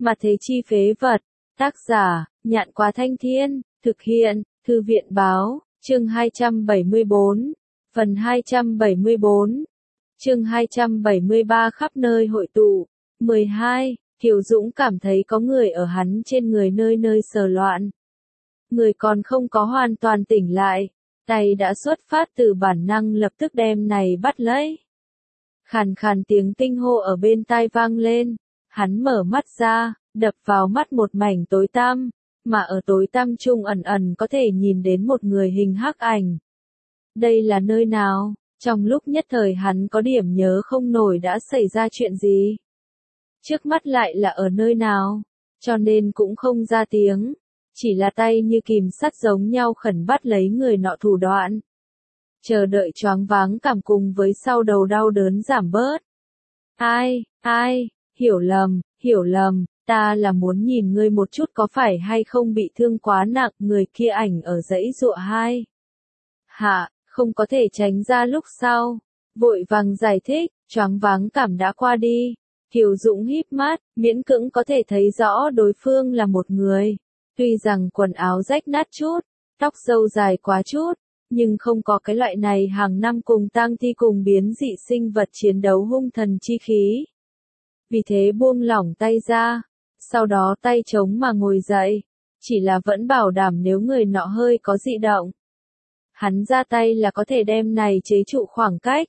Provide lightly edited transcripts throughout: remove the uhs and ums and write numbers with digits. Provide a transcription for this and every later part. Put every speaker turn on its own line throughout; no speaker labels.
mà thế chi phế vật. Tác giả, Nhạn Quá Thanh Thiên, thực hiện, Thư viện Báo, chương 274, phần 274, chương 273 khắp nơi hội tụ. 12. Kiều Dũng cảm thấy có người ở hắn trên người nơi nơi sờ loạn. Người còn không có hoàn toàn tỉnh lại, tay đã xuất phát từ bản năng lập tức đem này bắt lấy. Khàn khàn tiếng kinh hô ở bên tai vang lên, hắn mở mắt ra, đập vào mắt một mảnh tối tăm, mà ở tối tăm trung ẩn ẩn có thể nhìn đến một người hình hắc ảnh. Đây là nơi nào? Trong lúc nhất thời hắn có điểm nhớ không nổi đã xảy ra chuyện gì. Trước mắt lại là ở nơi nào, cho nên cũng không ra tiếng, chỉ là tay như kìm sắt giống nhau khẩn bắt lấy người nọ thủ đoạn. Chờ đợi choáng váng cảm cùng với sau đầu đau đớn giảm bớt. Ai, hiểu lầm, ta là muốn nhìn ngươi một chút có phải hay không bị thương quá nặng, người kia ảnh ở dãy dụa hai. Hạ, không có thể tránh ra lúc sau, vội vàng giải thích, choáng váng cảm đã qua đi. Kiều Dũng híp mắt, miễn cưỡng có thể thấy rõ đối phương là một người. Tuy rằng quần áo rách nát chút, tóc râu dài quá chút, nhưng không có cái loại này hàng năm cùng tang thi cùng biến dị sinh vật chiến đấu hung thần chi khí. Vì thế buông lỏng tay ra, sau đó tay trống mà ngồi dậy, chỉ là vẫn bảo đảm nếu người nọ hơi có dị động. Hắn ra tay là có thể đem này chế trụ khoảng cách.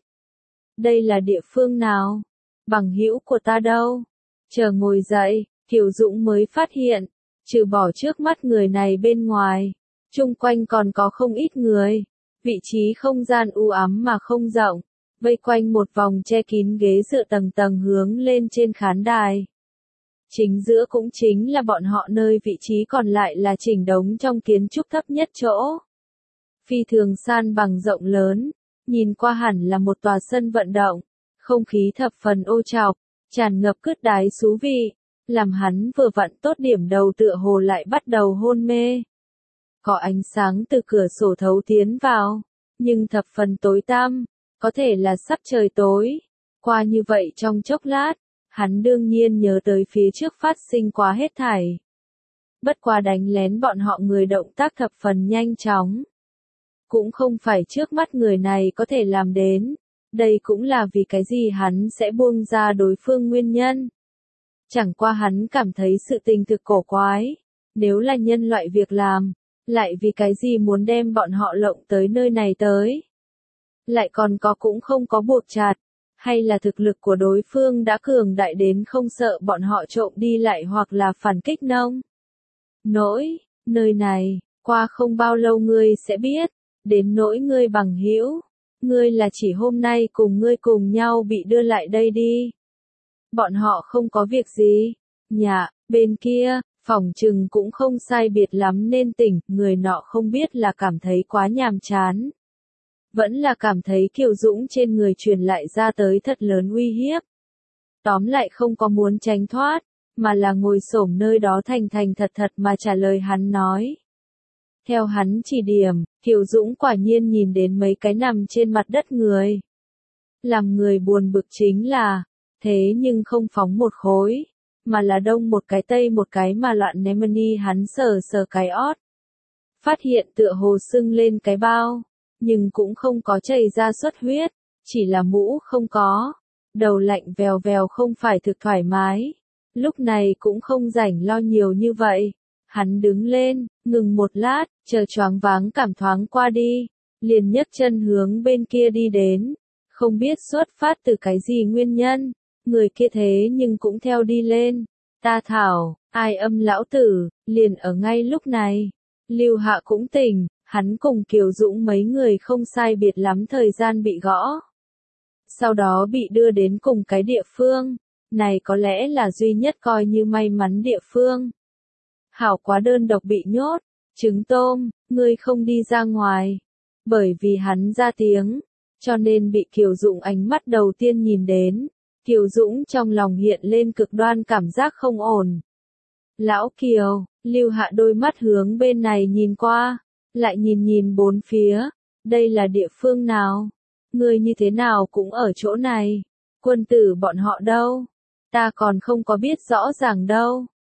Đây là địa phương nào? Bằng hữu của ta đâu? Chờ ngồi dậy, Kiều Dũng mới phát hiện, trừ bỏ trước mắt người này bên ngoài, chung quanh còn có không ít người. Vị trí không gian u ám mà không rộng, vây quanh một vòng che kín ghế dựa tầng tầng hướng lên trên khán đài. Chính giữa cũng chính là bọn họ nơi vị trí còn lại là chỉnh đống trong kiến trúc thấp nhất chỗ. Phi thường san bằng rộng lớn, nhìn qua hẳn là một tòa sân vận động, không khí thập phần ô trọc, tràn ngập cứt đái xú vị, làm hắn vừa vặn tốt điểm đầu tựa hồ lại bắt đầu hôn mê. Có ánh sáng từ cửa sổ thấu tiến vào, nhưng thập phần tối tăm, có thể là sắp trời tối. Qua như vậy trong chốc lát, hắn đương nhiên nhớ tới phía trước phát sinh quá hết thảy. Bất quá đánh lén bọn họ người động tác thập phần nhanh chóng. Cũng không phải trước mắt người này có thể làm đến, đây cũng là vì cái gì hắn sẽ buông ra đối phương nguyên nhân. Chẳng qua hắn cảm thấy sự tình thực cổ quái, nếu là nhân loại việc làm, lại vì cái gì muốn đem bọn họ lộng tới nơi này tới. Lại còn có cũng không có buộc chặt, hay là thực lực của đối phương đã cường đại đến không sợ bọn họ trộm đi lại hoặc là phản kích nông. Nơi này, qua không bao lâu ngươi sẽ biết, đến nỗi ngươi bằng hữu, ngươi là chỉ hôm nay cùng ngươi cùng nhau bị đưa lại đây đi. Bọn họ không có việc gì, nhà, bên kia, phòng trừng cũng không sai biệt lắm nên tỉnh, người nọ không biết là cảm thấy quá nhàm chán. Vẫn là cảm thấy Kiều Dũng trên người truyền lại ra tới thật lớn uy hiếp. Tóm lại không có muốn tránh thoát, mà là ngồi xổm nơi đó thành thành thật thật mà trả lời hắn nói. Theo hắn chỉ điểm, Kiều Dũng quả nhiên nhìn đến mấy cái nằm trên mặt đất người. Làm người buồn bực chính là, thế nhưng không phóng một khối, mà là đông một cái tây một cái mà loạn ném ni hắn sờ sờ cái ót. Phát hiện tựa hồ sưng lên cái bao, nhưng cũng không có chảy ra xuất huyết, chỉ là mũ không có, đầu lạnh vèo vèo không phải thực thoải mái. Lúc này cũng không rảnh lo nhiều như vậy, hắn đứng lên, ngừng một lát, chờ choáng váng cảm thoáng qua đi, liền nhấc chân hướng bên kia đi đến, không biết xuất phát từ cái gì nguyên nhân, người kia thế nhưng cũng theo đi lên. Ta thảo, ai âm lão tử, liền ở ngay lúc này, Lưu Hạ cũng tỉnh. Hắn cùng Kiều Dũng mấy người không sai biệt lắm thời gian bị gõ. Sau đó bị đưa đến cùng cái địa phương, này có lẽ là duy nhất coi như may mắn địa phương. Hảo quá đơn độc bị nhốt, trứng tôm, ngươi không đi ra ngoài. Bởi vì hắn ra tiếng, cho nên bị Kiều Dũng ánh mắt đầu tiên nhìn đến. Kiều Dũng trong lòng hiện lên cực đoan cảm giác không ổn. Lão Kiều, Lưu Hạ đôi mắt hướng bên này nhìn qua. Lại nhìn bốn phía, đây là địa phương nào? Ngươi như thế nào cũng ở chỗ này? Quân tử bọn họ đâu? Ta còn không có biết rõ ràng đâu.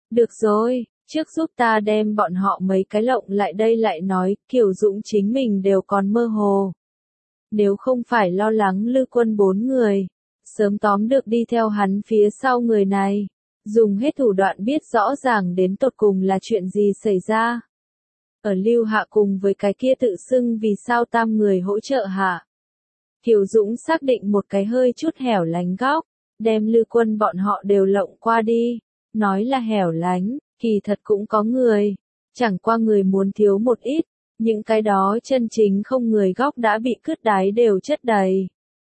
Được rồi, trước giúp ta đem bọn họ mấy cái lộng lại đây lại nói, Kiều Dũng chính mình đều còn mơ hồ. Nếu không phải lo lắng Lư Quân 4 người, sớm tóm được đi theo hắn phía sau người này, dùng hết thủ đoạn biết rõ ràng đến tột cùng là chuyện gì xảy ra. Ở Lưu Hạ cùng với cái kia tự xưng vì sao tam người hỗ trợ hạ. Kiều Dũng xác định một cái hơi chút hẻo lánh góc, đem Lư Quân bọn họ đều lộng qua đi, nói là hẻo lánh, kỳ thật cũng có người, chẳng qua người muốn thiếu một ít, những cái đó chân chính không người góc đã bị cứt đáy đều chất đầy.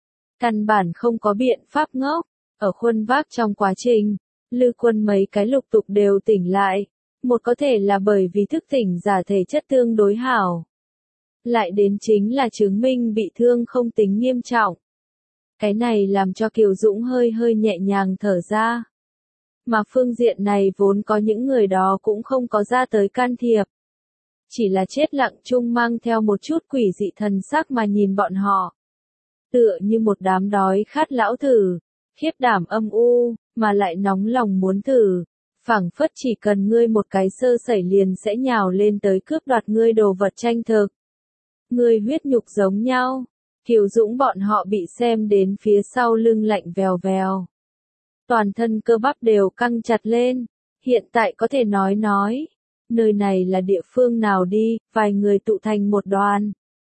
Căn bản không có biện pháp ngốc, ở khuân vác trong quá trình, Lư Quân mấy cái lục tục đều tỉnh lại, một có thể là bởi vì thức tỉnh giả thể chất tương đối hảo. Lại đến chính là chứng minh bị thương không tính nghiêm trọng. Cái này làm cho Kiều Dũng hơi hơi nhẹ nhàng thở ra. Mà phương diện này vốn có những người đó cũng không có ra tới can thiệp. Chỉ là chết lặng chung mang theo một chút quỷ dị thần sắc mà nhìn bọn họ. Tựa như một đám đói khát lão thử, khiếp đảm âm u, mà lại nóng lòng muốn thử. Phảng phất chỉ cần ngươi một cái sơ sẩy liền sẽ nhào lên tới cướp đoạt ngươi đồ vật tranh thực. Ngươi huyết nhục giống nhau. Kiều Dũng bọn họ bị xem đến phía sau lưng lạnh vèo vèo. Toàn thân cơ bắp đều căng chặt lên. Hiện tại có thể nói. Nơi này là địa phương nào đi, vài người tụ thành một đoàn.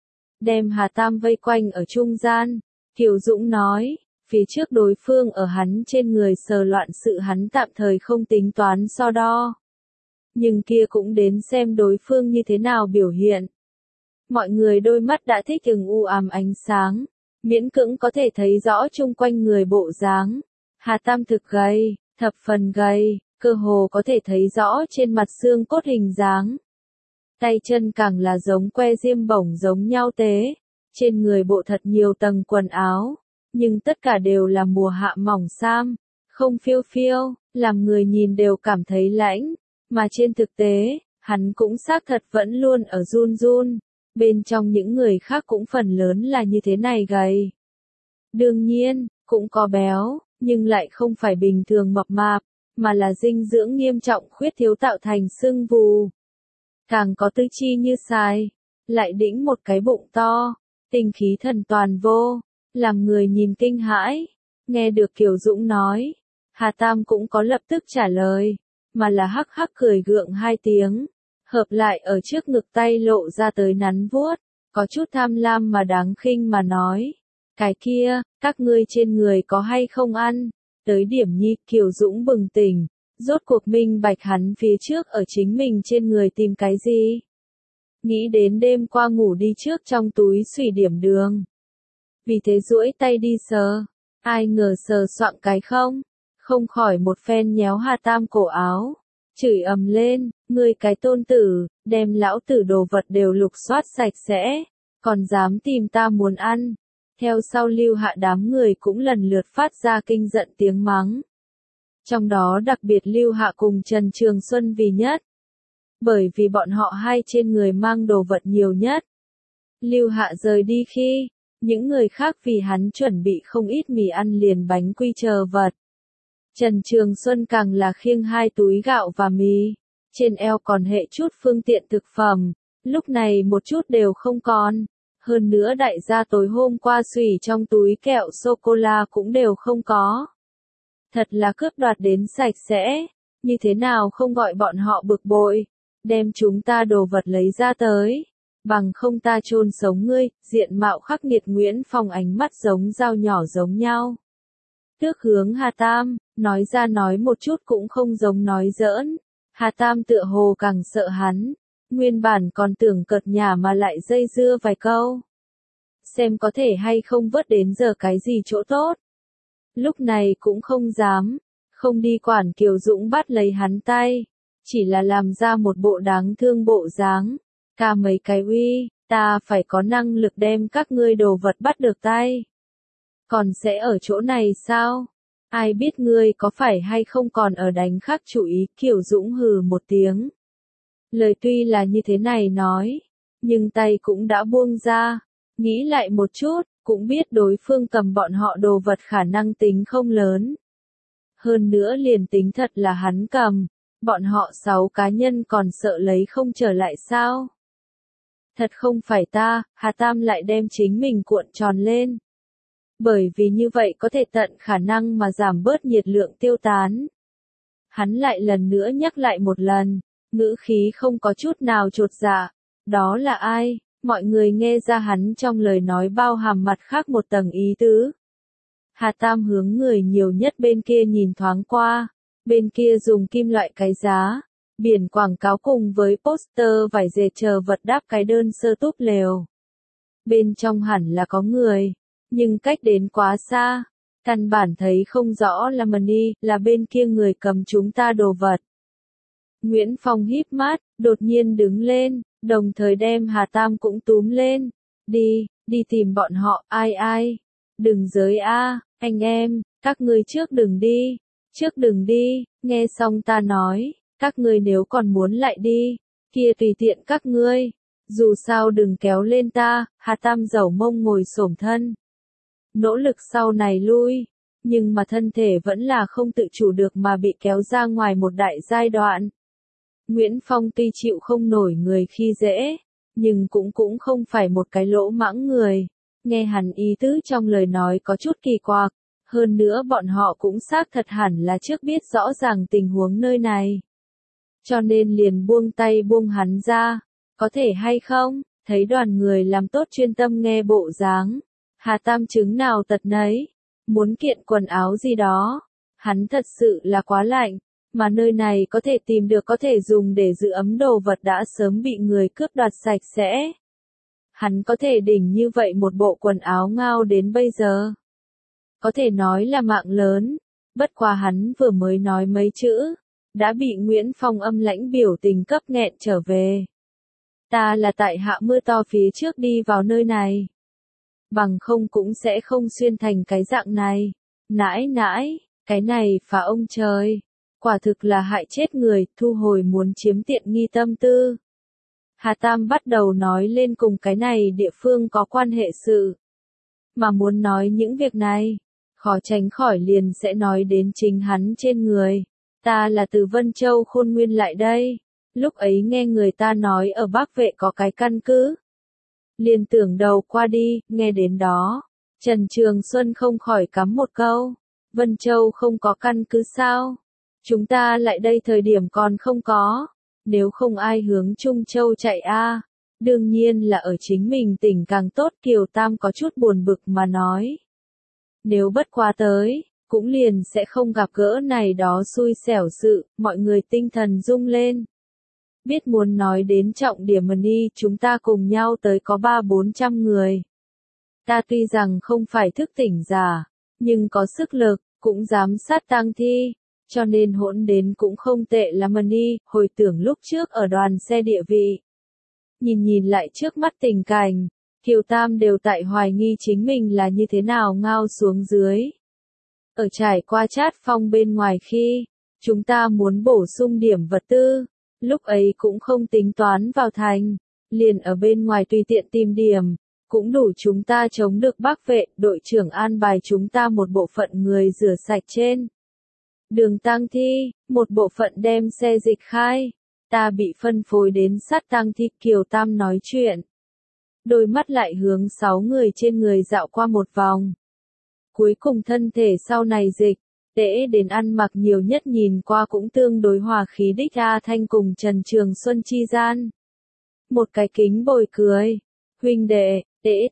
Đem Hà Tam vây quanh ở trung gian. Kiều Dũng nói, phía trước đối phương ở hắn trên người sờ loạn sự hắn tạm thời không tính toán so đo. Nhưng kia cũng đến xem đối phương như thế nào biểu hiện. Mọi người đôi mắt đã thích ứng u ám ánh sáng, miễn cưỡng có thể thấy rõ chung quanh người bộ dáng. Hà Tam thực gầy, thập phần gầy, cơ hồ có thể thấy rõ trên mặt xương cốt hình dáng. Tay chân càng là giống que diêm bổng giống nhau tế, trên người bộ thật nhiều tầng quần áo, nhưng tất cả đều là mùa hạ mỏng sam, không phiêu phiêu, làm người nhìn đều cảm thấy lãnh, mà trên thực tế, hắn cũng xác thật vẫn luôn ở run run. Bên trong những người khác cũng phần lớn là như thế này gầy. Đương nhiên, cũng có béo, nhưng lại không phải bình thường mập mạp, mà là dinh dưỡng nghiêm trọng khuyết thiếu tạo thành sưng vù. Càng có tư chi như xài, lại đĩnh một cái bụng to, tinh khí thần toàn vô, làm người nhìn kinh hãi. Nghe được Kiều Dũng nói, Hà Tam cũng có lập tức trả lời, mà là hắc hắc cười gượng hai tiếng. Hợp lại ở trước ngực tay lộ ra tới nắn vuốt, có chút tham lam mà đáng khinh mà nói. Cái kia, các ngươi trên người có hay không ăn? Tới điểm nhi, Kiều Dũng bừng tỉnh, rốt cuộc minh bạch hắn phía trước ở chính mình trên người tìm cái gì? Nghĩ đến đêm qua ngủ đi trước trong túi xùy điểm đường. Vì thế duỗi tay đi sờ, ai ngờ sờ soạng cái không khỏi một phen nhéo Hà Tam cổ áo. Chửi ầm lên, ngươi cái tôn tử, đem lão tử đồ vật đều lục soát sạch sẽ, còn dám tìm ta muốn ăn. Theo sau Lưu Hạ đám người cũng lần lượt phát ra kinh giận tiếng mắng. Trong đó đặc biệt Lưu Hạ cùng Trần Trường Xuân vì nhất. Bởi vì bọn họ hai trên người mang đồ vật nhiều nhất. Lưu Hạ rời đi khi, những người khác vì hắn chuẩn bị không ít mì ăn liền bánh quy chờ vật. Trần Trường Xuân càng là khiêng 2 túi gạo và mì, trên eo còn hệ chút phương tiện thực phẩm, lúc này một chút đều không còn. Hơn nữa đại gia tối hôm qua xùy trong túi kẹo sô-cô-la cũng đều không có. Thật là cướp đoạt đến sạch sẽ, như thế nào không gọi bọn họ bực bội, đem chúng ta đồ vật lấy ra tới, bằng không ta chôn sống ngươi, diện mạo khắc nghiệt Nguyễn Phong ánh mắt giống dao nhỏ giống nhau. Tước hướng Hà Tam, nói ra nói một chút cũng không giống nói giỡn. Hà Tam tựa hồ càng sợ hắn, nguyên bản còn tưởng cợt nhả mà lại dây dưa vài câu. Xem có thể hay không vớt đến giờ cái gì chỗ tốt. Lúc này cũng không dám, không đi quản Kiều Dũng bắt lấy hắn tay, chỉ là làm ra một bộ đáng thương bộ dáng. Ca mấy cái uy, ta phải có năng lực đem các ngươi đồ vật bắt được tay. Còn sẽ ở chỗ này sao? Ai biết ngươi có phải hay không còn ở đánh khác chủ ý, Kiều Dũng hừ một tiếng. Lời tuy là như thế này nói, nhưng tay cũng đã buông ra, nghĩ lại một chút, cũng biết đối phương cầm bọn họ đồ vật khả năng tính không lớn. Hơn nữa liền tính thật là hắn cầm, Bọn họ 6 cá nhân còn sợ lấy không trở lại sao? Thật không phải ta, Hà Tam lại đem chính mình cuộn tròn lên. Bởi vì như vậy có thể tận khả năng mà giảm bớt nhiệt lượng tiêu tán. Hắn lại lần nữa nhắc lại một lần, ngữ khí không có chút nào chột dạ. Đó là ai? Mọi người nghe ra hắn trong lời nói bao hàm mặt khác một tầng ý tứ. Hà Tam hướng người nhiều nhất bên kia nhìn thoáng qua, bên kia dùng kim loại cái giá, biển quảng cáo cùng với poster vải dệt chờ vật đáp cái đơn sơ túp lều. Bên trong hẳn là có người, nhưng cách đến quá xa, căn bản thấy không rõ là Money, là bên kia người cầm chúng ta đồ vật. Nguyễn Phong híp mắt, đột nhiên đứng lên, đồng thời đem Hà Tam cũng túm lên. Đi tìm bọn họ, ai. Đừng giới a, anh em, các ngươi trước đừng đi, nghe xong ta nói, các ngươi nếu còn muốn lại đi, kia tùy tiện các ngươi, dù sao đừng kéo lên ta, Hà Tam dẩu mông ngồi xổm thân. Nỗ lực sau này lui, nhưng mà thân thể vẫn là không tự chủ được mà bị kéo ra ngoài một đại giai đoạn. Nguyễn Phong tuy chịu không nổi người khi dễ, nhưng cũng không phải một cái lỗ mãng người. Nghe hắn ý tứ trong lời nói có chút kỳ quặc, hơn nữa bọn họ cũng xác thật hẳn là trước biết rõ ràng tình huống nơi này. Cho nên liền buông tay buông hắn ra, có thể hay không, thấy đoàn người làm tốt chuyên tâm nghe bộ dáng. Hà Tam chứng nào tật nấy, muốn kiện quần áo gì đó, hắn thật sự là quá lạnh, mà nơi này có thể tìm được có thể dùng để giữ ấm đồ vật đã sớm bị người cướp đoạt sạch sẽ. Hắn có thể đỉnh như vậy một bộ quần áo ngao đến bây giờ. Có thể nói là mạng lớn, bất quá hắn vừa mới nói mấy chữ, đã bị Nguyễn Phong âm lãnh biểu tình cấp nghẹn trở về. Ta là tại hạ mưa to phía trước đi vào nơi này. Bằng không cũng sẽ không xuyên thành cái dạng này. Nãi, cái này phá ông trời. Quả thực là hại chết người, thu hồi muốn chiếm tiện nghi tâm tư. Hà Tam bắt đầu nói lên cùng cái này địa phương có quan hệ sự. Mà muốn nói những việc này, khó tránh khỏi liền sẽ nói đến chính hắn trên người. Ta là từ Vân Châu Khôn Nguyên lại đây. Lúc ấy nghe người ta nói ở Bắc Vệ có cái căn cứ. Liền tưởng đầu qua đi, nghe đến đó. Trần Trường Xuân không khỏi cắm một câu. Vân Châu không có căn cứ sao? Chúng ta lại đây thời điểm còn không có. Nếu không ai hướng Trung Châu chạy a, đương nhiên là ở chính mình tỉnh càng tốt. Kiều Tam có chút buồn bực mà nói. Nếu bất quá tới, cũng liền sẽ không gặp gỡ này đó xui xẻo sự, mọi người tinh thần rung lên. Biết muốn nói đến trọng điểm Money, chúng ta cùng nhau tới có 300-400 người. Ta tuy rằng không phải thức tỉnh giả, nhưng có sức lực, cũng dám sát tang thi, cho nên hỗn đến cũng không tệ lắm Money, hồi tưởng lúc trước ở đoàn xe địa vị. Nhìn lại trước mắt tình cảnh, Kiều Tam đều tại hoài nghi chính mình là như thế nào ngao xuống dưới. Ở trải qua Trát Phong bên ngoài khi, chúng ta muốn bổ sung điểm vật tư, lúc ấy cũng không tính toán vào thành, liền ở bên ngoài tùy tiện tìm điểm, cũng đủ chúng ta chống được Bắc Vệ, đội trưởng an bài chúng ta một bộ phận người rửa sạch trên đường tang thi, một bộ phận đem xe dịch khai, ta bị phân phối đến sát tang thi. Kiều Tam nói chuyện, đôi mắt lại hướng 6 người trên người dạo qua một vòng. Cuối cùng thân thể sau này dịch, tễ đến ăn mặc nhiều nhất nhìn qua cũng tương đối hòa khí đích A Thanh cùng Trần Trường Xuân chi gian. Một cái kính bồi cười, huynh đệ,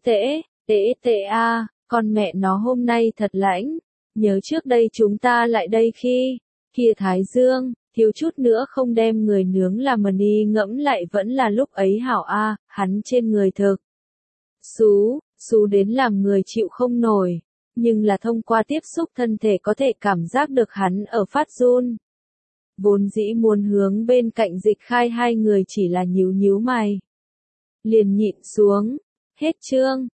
tễ a, con mẹ nó hôm nay thật lãnh, nhớ trước đây chúng ta lại đây khi, kia Thái Dương, thiếu chút nữa không đem người nướng làm Money ngẫm lại vẫn là lúc ấy hảo a, hắn trên người thực. Xú đến làm người chịu không nổi. Nhưng là thông qua tiếp xúc thân thể có thể cảm giác được hắn ở phát run. Vốn dĩ muốn hướng bên cạnh dịch khai hai người chỉ là nhíu mày. Liền nhịn xuống. Hết chương.